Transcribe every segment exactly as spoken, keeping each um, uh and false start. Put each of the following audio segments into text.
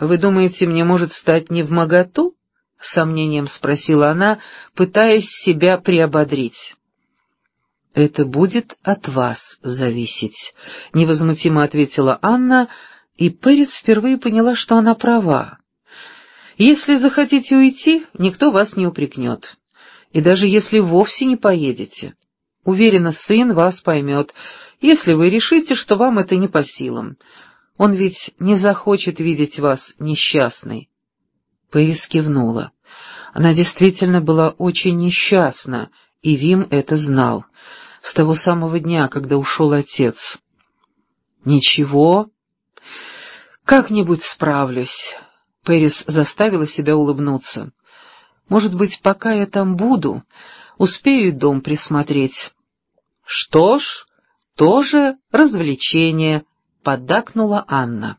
«Вы думаете, мне может стать невмоготу?» — с сомнением спросила она, пытаясь себя приободрить. «Это будет от вас зависеть», — невозмутимо ответила Анна, и Пэрис впервые поняла, что она права. «Если захотите уйти, никто вас не упрекнет. И даже если вовсе не поедете, уверена, сын вас поймет, если вы решите, что вам это не по силам. Он ведь не захочет видеть вас несчастной». Пэрис кивнула. Она действительно была очень несчастна, и Вим это знал, с того самого дня, когда ушел отец. «Ничего, как-нибудь справлюсь», — Пэрис заставила себя улыбнуться. «Может быть, пока я там буду, успею дом присмотреть». «Что ж, тоже развлечение», — поддакнула Анна.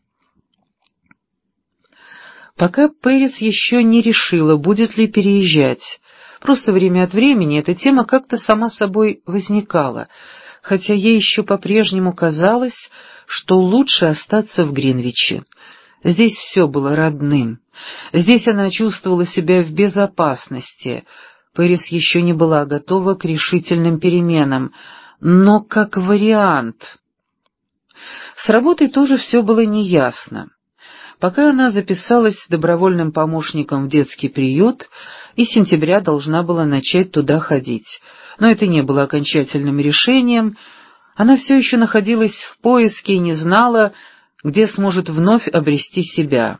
Пока Пэрис еще не решила, будет ли переезжать. Просто время от времени эта тема как-то сама собой возникала, хотя ей еще по-прежнему казалось, что лучше остаться в Гринвиче. Здесь все было родным. Здесь она чувствовала себя в безопасности. Пэрис еще не была готова к решительным переменам, но как вариант. С работой тоже все было неясно. Пока она записалась добровольным помощником в детский приют, и с сентября должна была начать туда ходить. Но это не было окончательным решением. Она все еще находилась в поиске и не знала, где сможет вновь обрести себя.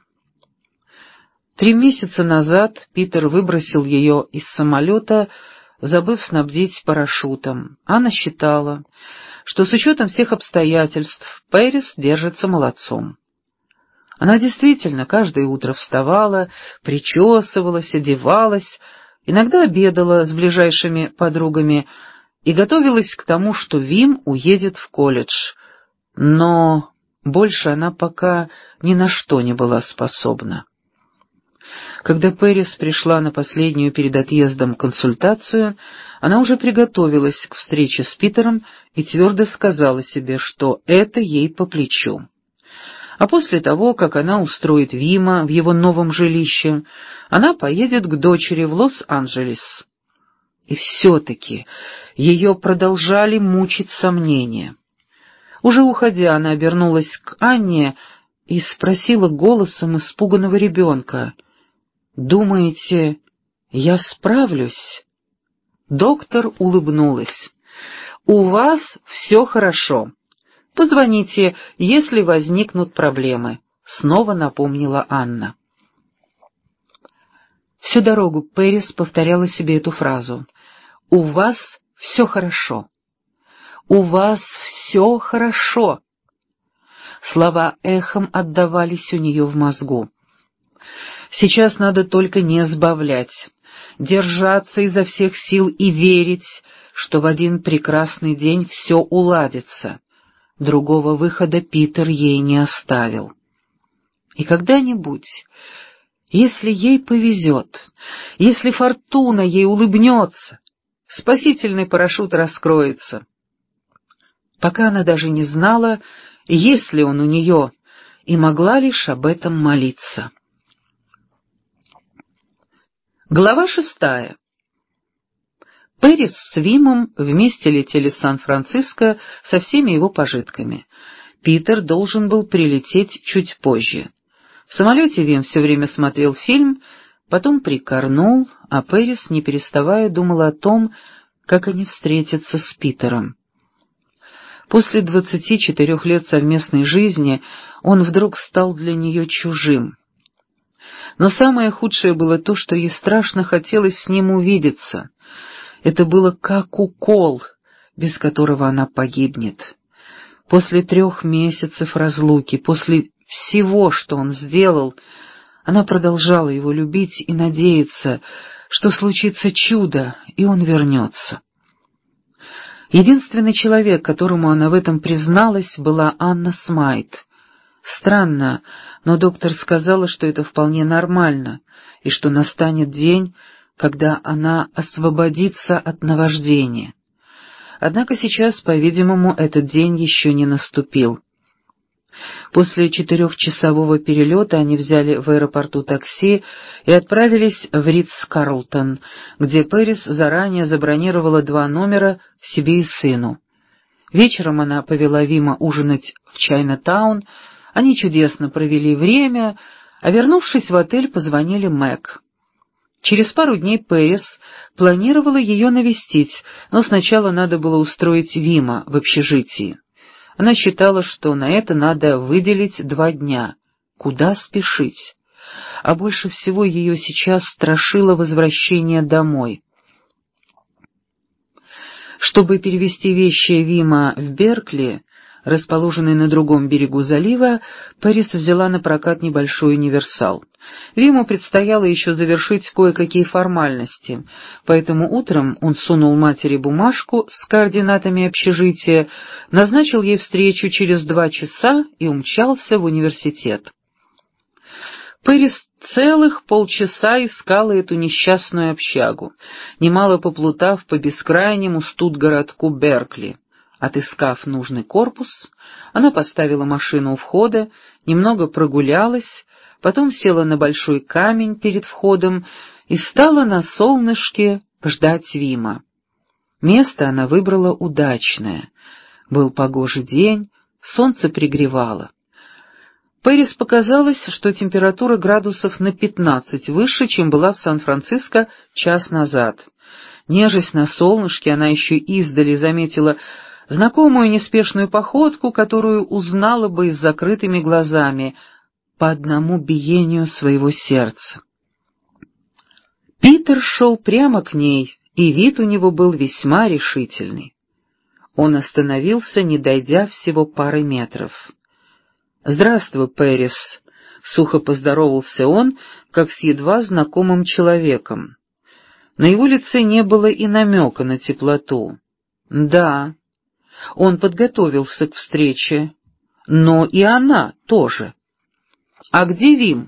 Три месяца назад Питер выбросил ее из самолета, забыв снабдить парашютом. Анна считала, что с учетом всех обстоятельств Пэрис держится молодцом. Она действительно каждое утро вставала, причесывалась, одевалась, иногда обедала с ближайшими подругами и готовилась к тому, что Вим уедет в колледж. Но больше она пока ни на что не была способна. Когда Пэрис пришла на последнюю перед отъездом консультацию, она уже приготовилась к встрече с Питером и твердо сказала себе, что это ей по плечу. А после того, как она устроит Вима в его новом жилище, она поедет к дочери в Лос-Анджелес. И все-таки ее продолжали мучить сомнения. Уже уходя, она обернулась к Анне и спросила голосом испуганного ребенка: «Думаете, я справлюсь?» Доктор улыбнулась. «У вас все хорошо. Позвоните, если возникнут проблемы», — снова напомнила Анна. Всю дорогу Пэрис повторяла себе эту фразу. «У вас все хорошо. У вас все хорошо». Слова эхом отдавались у нее в мозгу. Сейчас надо только не сбавлять, держаться изо всех сил и верить, что в один прекрасный день все уладится. Другого выхода Питер ей не оставил. И когда-нибудь, если ей повезет, если фортуна ей улыбнется, спасительный парашют раскроется. Пока она даже не знала, есть ли он у нее, и могла лишь об этом молиться. Глава шестая. Пэрис с Вимом вместе летели в Сан-Франциско со всеми его пожитками. Питер должен был прилететь чуть позже. В самолете Вим все время смотрел фильм, потом прикорнул, а Пэрис, не переставая, думала о том, как они встретятся с Питером. После двадцати четырех лет совместной жизни он вдруг стал для нее чужим. Но самое худшее было то, что ей страшно хотелось с ним увидеться. Это было как укол, без которого она погибнет. После трех месяцев разлуки, после всего, что он сделал, она продолжала его любить и надеяться, что случится чудо, и он вернется. Единственный человек, которому она в этом призналась, была Анна Смайт. Странно, но доктор сказала, что это вполне нормально, и что настанет день, когда она освободится от наваждения. Однако сейчас, по-видимому, этот день еще не наступил. После четырехчасового перелета они взяли в аэропорту такси и отправились в Ритц-Карлтон, где Пэрис заранее забронировала два номера себе и сыну. Вечером она повела Вима ужинать в Чайна-таун, они чудесно провели время, а вернувшись в отель, позвонили Мэг. Через пару дней Пэрис планировала ее навестить, но сначала надо было устроить Вима в общежитии. Она считала, что на это надо выделить два дня. Куда спешить? А больше всего ее сейчас страшило возвращение домой. Чтобы перевезти вещи Вима в Беркли, расположенный на другом берегу залива, Пэрис взяла на прокат небольшой универсал. Виму предстояло еще завершить кое-какие формальности, поэтому утром он сунул матери бумажку с координатами общежития, назначил ей встречу через два часа и умчался в университет. Пэрис целых полчаса искала эту несчастную общагу, немало поплутав по бескрайнему студгородку Беркли. Отыскав нужный корпус, она поставила машину у входа, немного прогулялась, потом села на большой камень перед входом и стала на солнышке ждать Вима. Место она выбрала удачное. Был погожий день, солнце пригревало. Пэрис показалось, что температура градусов на пятнадцать выше, чем была в Сан-Франциско час назад. Нежесть на солнышке, она еще издали заметила знакомую неспешную походку, которую узнала бы и с закрытыми глазами, по одному биению своего сердца. Питер шел прямо к ней, и вид у него был весьма решительный. Он остановился, не дойдя всего пары метров. «Здравствуй, Пэрис», — сухо поздоровался он, как с едва знакомым человеком. На его лице не было и намека на теплоту. «Да». Он подготовился к встрече, но и она тоже. «А где Вим?»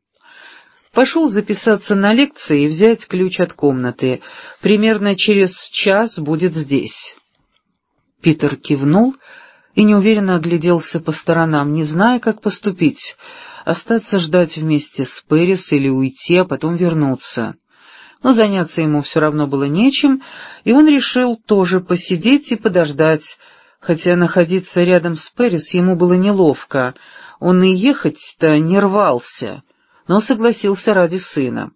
«Пошел записаться на лекции и взять ключ от комнаты. Примерно через час будет здесь». Питер кивнул и неуверенно огляделся по сторонам, не зная, как поступить, остаться ждать вместе с Пэрис или уйти, а потом вернуться. Но заняться ему все равно было нечем, и он решил тоже посидеть и подождать, хотя находиться рядом с Пэрис ему было неловко, он и ехать-то не рвался, но согласился ради сына.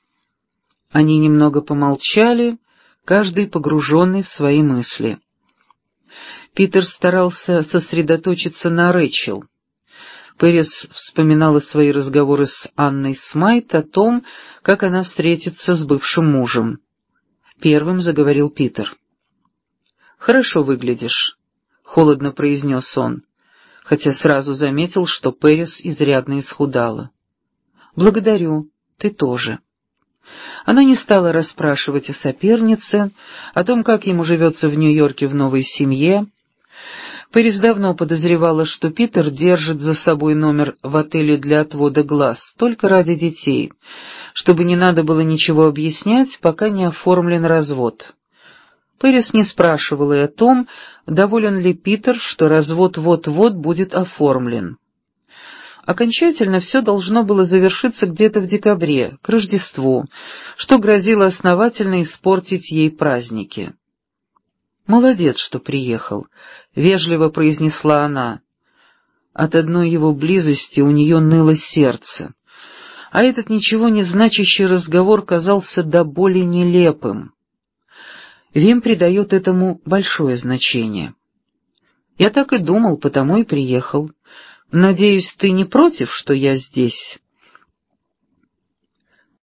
Они немного помолчали, каждый погруженный в свои мысли. Питер старался сосредоточиться на Рэйчел. Пэрис вспоминала свои разговоры с Анной Смайт о том, как она встретится с бывшим мужем. Первым заговорил Питер. «Хорошо выглядишь», — холодно произнес он, хотя сразу заметил, что Пэрис изрядно исхудала. «Благодарю, ты тоже». Она не стала расспрашивать о сопернице, о том, как ему живется в Нью-Йорке в новой семье. Пэрис давно подозревала, что Питер держит за собой номер в отеле для отвода глаз только ради детей, чтобы не надо было ничего объяснять, пока не оформлен развод. Пэрис не спрашивала и о том, доволен ли Питер, что развод вот-вот будет оформлен. Окончательно все должно было завершиться где-то в декабре, к Рождеству, что грозило основательно испортить ей праздники. «Молодец, что приехал», — вежливо произнесла она. От одной его близости у нее ныло сердце, а этот ничего не значащий разговор казался до боли нелепым. Вим придает этому большое значение. «Я так и думал, потому и приехал. Надеюсь, ты не против, что я здесь?»